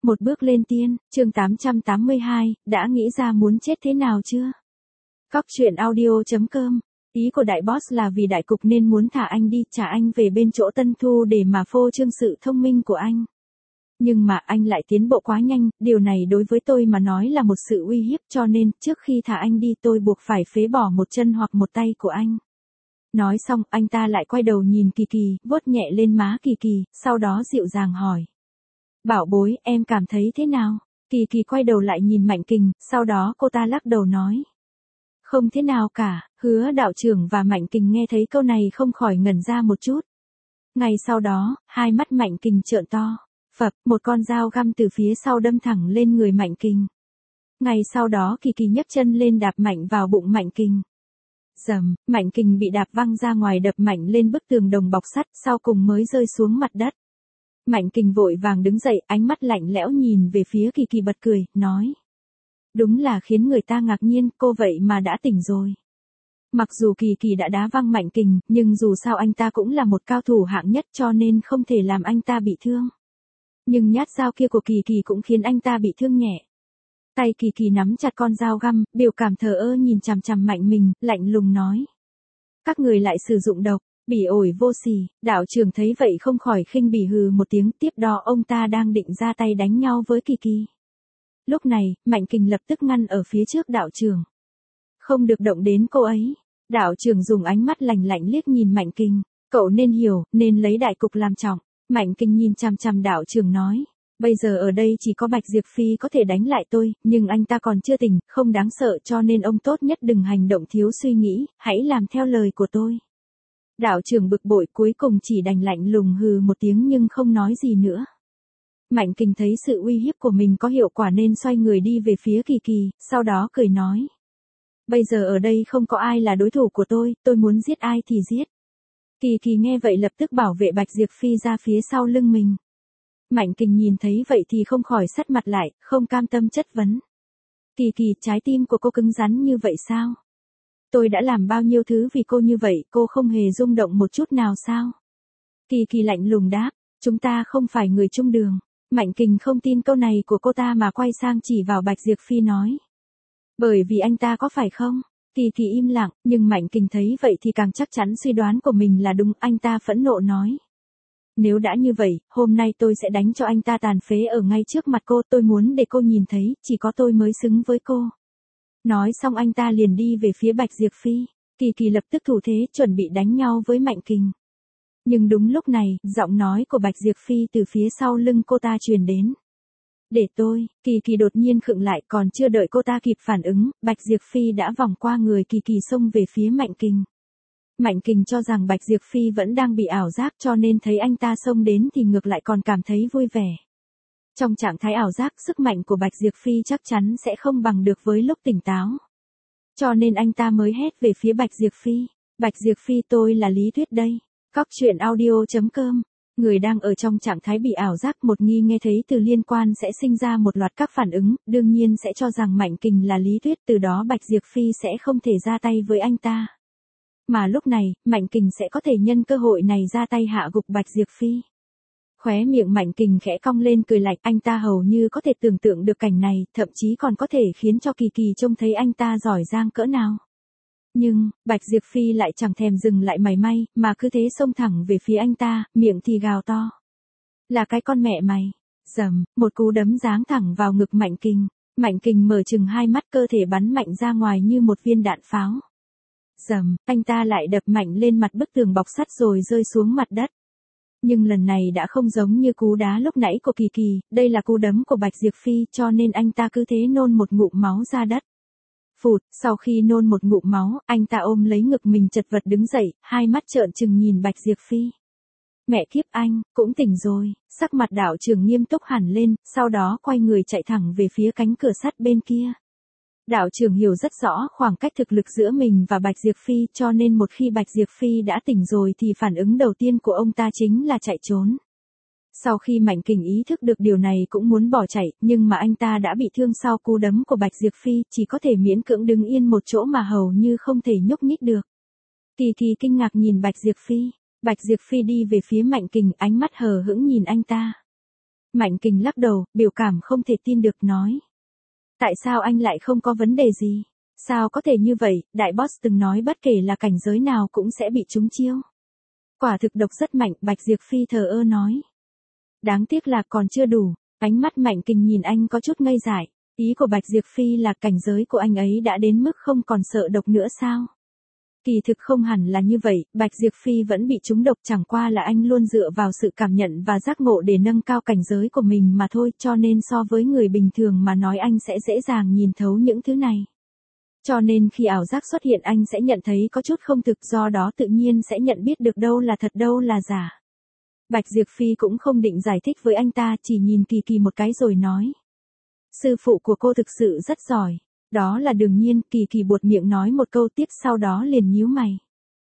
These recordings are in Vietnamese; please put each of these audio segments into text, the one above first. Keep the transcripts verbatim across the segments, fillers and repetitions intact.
Một bước lên tiên, chương tám trăm tám mươi hai, đã nghĩ ra muốn chết thế nào chưa? Cóc truyện audio chấm com. Ý của đại boss là vì đại cục nên muốn thả anh đi, trả anh về bên chỗ Tân Thu để mà phô trương sự thông minh của anh. Nhưng mà anh lại tiến bộ quá nhanh, điều này đối với tôi mà nói là một sự uy hiếp, cho nên trước khi thả anh đi tôi buộc phải phế bỏ một chân hoặc một tay của anh. Nói xong, anh ta lại quay đầu nhìn Kỳ Kỳ, vuốt nhẹ lên má Kỳ Kỳ, sau đó dịu dàng hỏi. Bảo bối, em cảm thấy thế nào? Kỳ Kỳ quay đầu lại nhìn Mạnh Kình, sau đó cô ta lắc đầu nói. Không thế nào cả. Hứa đạo trưởng và Mạnh Kình nghe thấy câu này không khỏi ngẩn ra một chút. Ngay sau đó, hai mắt Mạnh Kình trợn to. Phập, một con dao găm từ phía sau đâm thẳng lên người Mạnh Kình. Ngay sau đó Kỳ Kỳ nhấc chân lên đạp mạnh vào bụng Mạnh Kình. Dầm, Mạnh Kình bị đạp văng ra ngoài đập mạnh lên bức tường đồng bọc sắt, sau cùng mới rơi xuống mặt đất. Mạnh Kình vội vàng đứng dậy, ánh mắt lạnh lẽo nhìn về phía Kỳ Kỳ bật cười, nói. Đúng là khiến người ta ngạc nhiên, cô vậy mà đã tỉnh rồi. Mặc dù Kỳ Kỳ đã đá văng Mạnh Kình, nhưng dù sao anh ta cũng là một cao thủ hạng nhất cho nên không thể làm anh ta bị thương. Nhưng nhát dao kia của Kỳ Kỳ cũng khiến anh ta bị thương nhẹ. Tay Kỳ Kỳ nắm chặt con dao găm, biểu cảm thờ ơ nhìn chằm chằm Mạnh mình, lạnh lùng nói. Các người lại sử dụng độc. Bỉ ổi vô sỉ. Đạo trưởng thấy vậy không khỏi khinh bỉ hừ một tiếng, tiếp đó ông ta đang định ra tay đánh nhau với Kỳ Kỳ. Lúc này, Mạnh Kình lập tức ngăn ở phía trước đạo trưởng. Không được động đến cô ấy. Đạo trưởng dùng ánh mắt lạnh lạnh liếc nhìn Mạnh Kình. Cậu nên hiểu, nên lấy đại cục làm trọng. Mạnh Kình nhìn chằm chằm đạo trưởng nói. Bây giờ ở đây chỉ có Bạch Diệp Phi có thể đánh lại tôi, nhưng anh ta còn chưa tỉnh, không đáng sợ cho nên ông tốt nhất đừng hành động thiếu suy nghĩ, hãy làm theo lời của tôi. Đạo trưởng bực bội cuối cùng chỉ đành lạnh lùng hừ một tiếng nhưng không nói gì nữa. Mạnh Kình thấy sự uy hiếp của mình có hiệu quả nên xoay người đi về phía Kỳ Kỳ, sau đó cười nói. Bây giờ ở đây không có ai là đối thủ của tôi, tôi muốn giết ai thì giết. Kỳ Kỳ nghe vậy lập tức bảo vệ Bạch Diệp Phi ra phía sau lưng mình. Mạnh Kình nhìn thấy vậy thì không khỏi sắt mặt lại, không cam tâm chất vấn. Kỳ Kỳ, trái tim của cô cứng rắn như vậy sao? Tôi đã làm bao nhiêu thứ vì cô như vậy, cô không hề rung động một chút nào sao? Kỳ Kỳ lạnh lùng đáp, chúng ta không phải người chung đường. Mạnh Kình không tin câu này của cô ta mà quay sang chỉ vào Bạch Diệp Phi nói. Bởi vì anh ta có phải không? Kỳ Kỳ im lặng, nhưng Mạnh Kình thấy vậy thì càng chắc chắn suy đoán của mình là đúng, anh ta phẫn nộ nói. Nếu đã như vậy, hôm nay tôi sẽ đánh cho anh ta tàn phế ở ngay trước mặt cô, tôi muốn để cô nhìn thấy, chỉ có tôi mới xứng với cô. Nói xong anh ta liền đi về phía Bạch Diệp Phi. Kỳ Kỳ lập tức thủ thế chuẩn bị đánh nhau với Mạnh Kình. Nhưng đúng lúc này, giọng nói của Bạch Diệp Phi từ phía sau lưng cô ta truyền đến. Để tôi, Kỳ Kỳ đột nhiên khựng lại, còn chưa đợi cô ta kịp phản ứng, Bạch Diệp Phi đã vòng qua người Kỳ Kỳ xông về phía Mạnh Kình. Mạnh Kình cho rằng Bạch Diệp Phi vẫn đang bị ảo giác cho nên thấy anh ta xông đến thì ngược lại còn cảm thấy vui vẻ. Trong trạng thái ảo giác, sức mạnh của Bạch Diệp Phi chắc chắn sẽ không bằng được với lúc tỉnh táo. Cho nên anh ta mới hét về phía Bạch Diệp Phi. Bạch Diệp Phi, tôi là Lý Tuyết đây. Cóc truyện audio chấm com. Người đang ở trong trạng thái bị ảo giác một nghi nghe thấy từ liên quan sẽ sinh ra một loạt các phản ứng, đương nhiên sẽ cho rằng Mạnh Kình là Lý Tuyết, từ đó Bạch Diệp Phi sẽ không thể ra tay với anh ta. Mà lúc này, Mạnh Kình sẽ có thể nhân cơ hội này ra tay hạ gục Bạch Diệp Phi. Khóe miệng Mạnh Kình khẽ cong lên cười lạnh, anh ta hầu như có thể tưởng tượng được cảnh này, thậm chí còn có thể khiến cho Kỳ Kỳ trông thấy anh ta giỏi giang cỡ nào. Nhưng, Bạch Diệp Phi lại chẳng thèm dừng lại mảy may, mà cứ thế xông thẳng về phía anh ta, miệng thì gào to. Là cái con mẹ mày. Dầm, một cú đấm giáng thẳng vào ngực Mạnh Kình. Mạnh Kình mở chừng hai mắt, cơ thể bắn mạnh ra ngoài như một viên đạn pháo. Dầm, anh ta lại đập mạnh lên mặt bức tường bọc sắt rồi rơi xuống mặt đất. Nhưng lần này đã không giống như cú đá lúc nãy của Kỳ Kỳ, đây là cú đấm của Bạch Diệp Phi cho nên anh ta cứ thế nôn một ngụm máu ra đất. Phụt, sau khi nôn một ngụm máu, anh ta ôm lấy ngực mình chật vật đứng dậy, hai mắt trợn trừng nhìn Bạch Diệp Phi. Mẹ kiếp anh, cũng tỉnh rồi, sắc mặt đạo trưởng nghiêm túc hẳn lên, sau đó quay người chạy thẳng về phía cánh cửa sắt bên kia. Đạo trưởng hiểu rất rõ khoảng cách thực lực giữa mình và Bạch Diệp Phi cho nên một khi Bạch Diệp Phi đã tỉnh rồi thì phản ứng đầu tiên của ông ta chính là chạy trốn. Sau khi Mạnh Kình ý thức được điều này cũng muốn bỏ chạy, nhưng mà anh ta đã bị thương sau cú đấm của Bạch Diệp Phi, chỉ có thể miễn cưỡng đứng yên một chỗ mà hầu như không thể nhúc nhích được. Kỳ Kỳ kinh ngạc nhìn Bạch Diệp Phi. Bạch Diệp Phi đi về phía Mạnh Kình, ánh mắt hờ hững nhìn anh ta. Mạnh Kình lắc đầu, biểu cảm không thể tin được nói. Tại sao anh lại không có vấn đề gì? Sao có thể như vậy, đại boss từng nói bất kể là cảnh giới nào cũng sẽ bị trúng chiêu. Quả thực độc rất mạnh, Bạch Diệp Phi thờ ơ nói. Đáng tiếc là còn chưa đủ, ánh mắt Mạnh Kình nhìn anh có chút ngây dại. Ý của Bạch Diệp Phi là cảnh giới của anh ấy đã đến mức không còn sợ độc nữa sao? Kỳ thực không hẳn là như vậy, Bạch Diệp Phi vẫn bị trúng độc, chẳng qua là anh luôn dựa vào sự cảm nhận và giác ngộ để nâng cao cảnh giới của mình mà thôi, cho nên so với người bình thường mà nói anh sẽ dễ dàng nhìn thấu những thứ này. Cho nên khi ảo giác xuất hiện anh sẽ nhận thấy có chút không thực, do đó tự nhiên sẽ nhận biết được đâu là thật đâu là giả. Bạch Diệp Phi cũng không định giải thích với anh ta, chỉ nhìn Kỳ Kỳ một cái rồi nói. Sư phụ của cô thực sự rất giỏi. Đó là đương nhiên, Kỳ Kỳ buột miệng nói một câu, tiếp sau đó liền nhíu mày.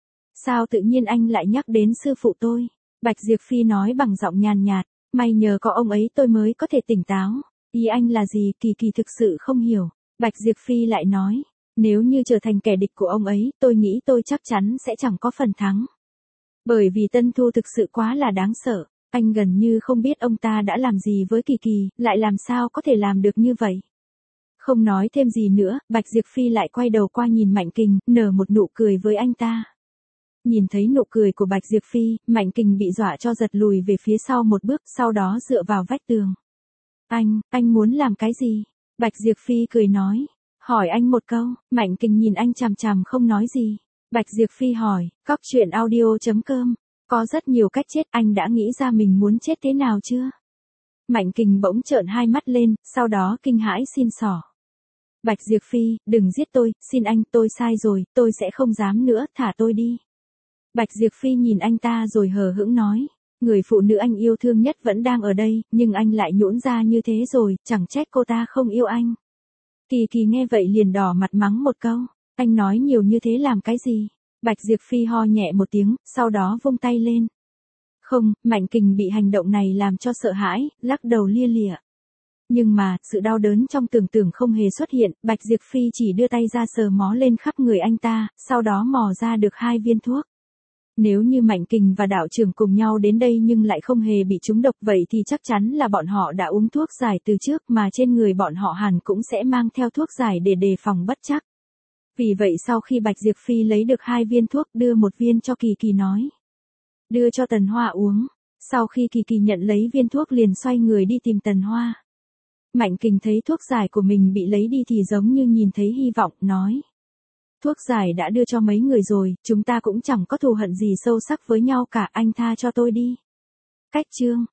Sao tự nhiên anh lại nhắc đến sư phụ tôi? Bạch Diệp Phi nói bằng giọng nhàn nhạt, may nhờ có ông ấy tôi mới có thể tỉnh táo. Ý anh là gì? Kỳ Kỳ thực sự không hiểu. Bạch Diệp Phi lại nói, nếu như trở thành kẻ địch của ông ấy, tôi nghĩ tôi chắc chắn sẽ chẳng có phần thắng. Bởi vì Tân Thu thực sự quá là đáng sợ, anh gần như không biết ông ta đã làm gì với Kỳ Kỳ, lại làm sao có thể làm được như vậy. Không nói thêm gì nữa, Bạch Diệp Phi lại quay đầu qua nhìn Mạnh Kình, nở một nụ cười với anh ta. Nhìn thấy nụ cười của Bạch Diệp Phi, Mạnh Kình bị dọa cho giật lùi về phía sau một bước, sau đó dựa vào vách tường. Anh, anh muốn làm cái gì? Bạch Diệp Phi cười nói. Hỏi anh một câu, Mạnh Kình nhìn anh chằm chằm không nói gì. Bạch Diệp Phi hỏi, cóc truyện audio chấm com, có rất nhiều cách chết, anh đã nghĩ ra mình muốn chết thế nào chưa? Mạnh Kình bỗng trợn hai mắt lên, sau đó kinh hãi xin xỏ. Bạch Diệp Phi, đừng giết tôi, xin anh, tôi sai rồi, tôi sẽ không dám nữa, thả tôi đi. Bạch Diệp Phi nhìn anh ta rồi hờ hững nói, người phụ nữ anh yêu thương nhất vẫn đang ở đây, nhưng anh lại nhũn ra như thế rồi, chẳng trách cô ta không yêu anh. Kỳ Kỳ nghe vậy liền đỏ mặt mắng một câu, anh nói nhiều như thế làm cái gì? Bạch Diệp Phi ho nhẹ một tiếng, sau đó vung tay lên. Không, Mạnh Kình bị hành động này làm cho sợ hãi, lắc đầu lia lịa. Nhưng mà, sự đau đớn trong tưởng tượng không hề xuất hiện, Bạch Diệp Phi chỉ đưa tay ra sờ mó lên khắp người anh ta, sau đó mò ra được hai viên thuốc. Nếu như Mạnh Kình và đạo trưởng cùng nhau đến đây nhưng lại không hề bị trúng độc, vậy thì chắc chắn là bọn họ đã uống thuốc giải từ trước, mà trên người bọn họ hẳn cũng sẽ mang theo thuốc giải để đề phòng bất trắc. Vì vậy sau khi Bạch Diệp Phi lấy được hai viên thuốc, đưa một viên cho Kỳ Kỳ nói. Đưa cho Tần Hoa uống. Sau khi Kỳ Kỳ nhận lấy viên thuốc liền xoay người đi tìm Tần Hoa. Mạnh Kình thấy thuốc giải của mình bị lấy đi thì giống như nhìn thấy hy vọng, nói. Thuốc giải đã đưa cho mấy người rồi, chúng ta cũng chẳng có thù hận gì sâu sắc với nhau cả, anh tha cho tôi đi. Cách chương